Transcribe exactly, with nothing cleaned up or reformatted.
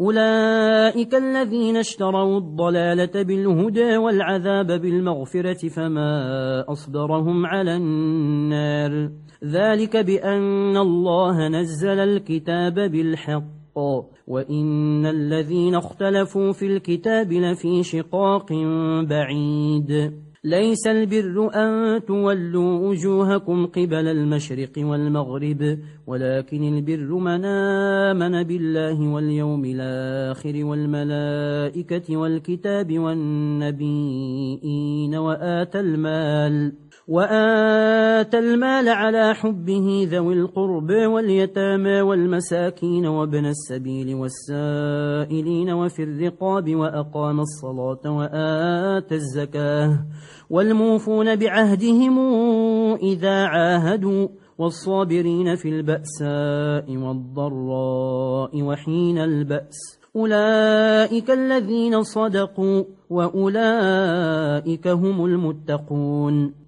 أولئك الذين اشتروا الضلالة بالهدى والعذاب بالمغفرة فما أصبرهم على النار ذلك بأن الله نزل الكتاب بالحق وإن الذين اختلفوا في الكتاب لفي شقاق بعيد ليس البر أن تولوا وجوهكم قبل المشرق والمغرب ولكن البر من آمن بالله واليوم الآخر والملائكة والكتاب والنبيين وآتى المال وآتى المال على حبه ذوي القرب واليتامى والمساكين وابن السبيل والسائلين وفي الرقاب وأقام الصلاة وآتى الزكاة والموفون بعهدهم إذا عاهدوا والصابرين في البأساء والضراء وحين البأس أولئك الذين صدقوا وأولئك هم المتقون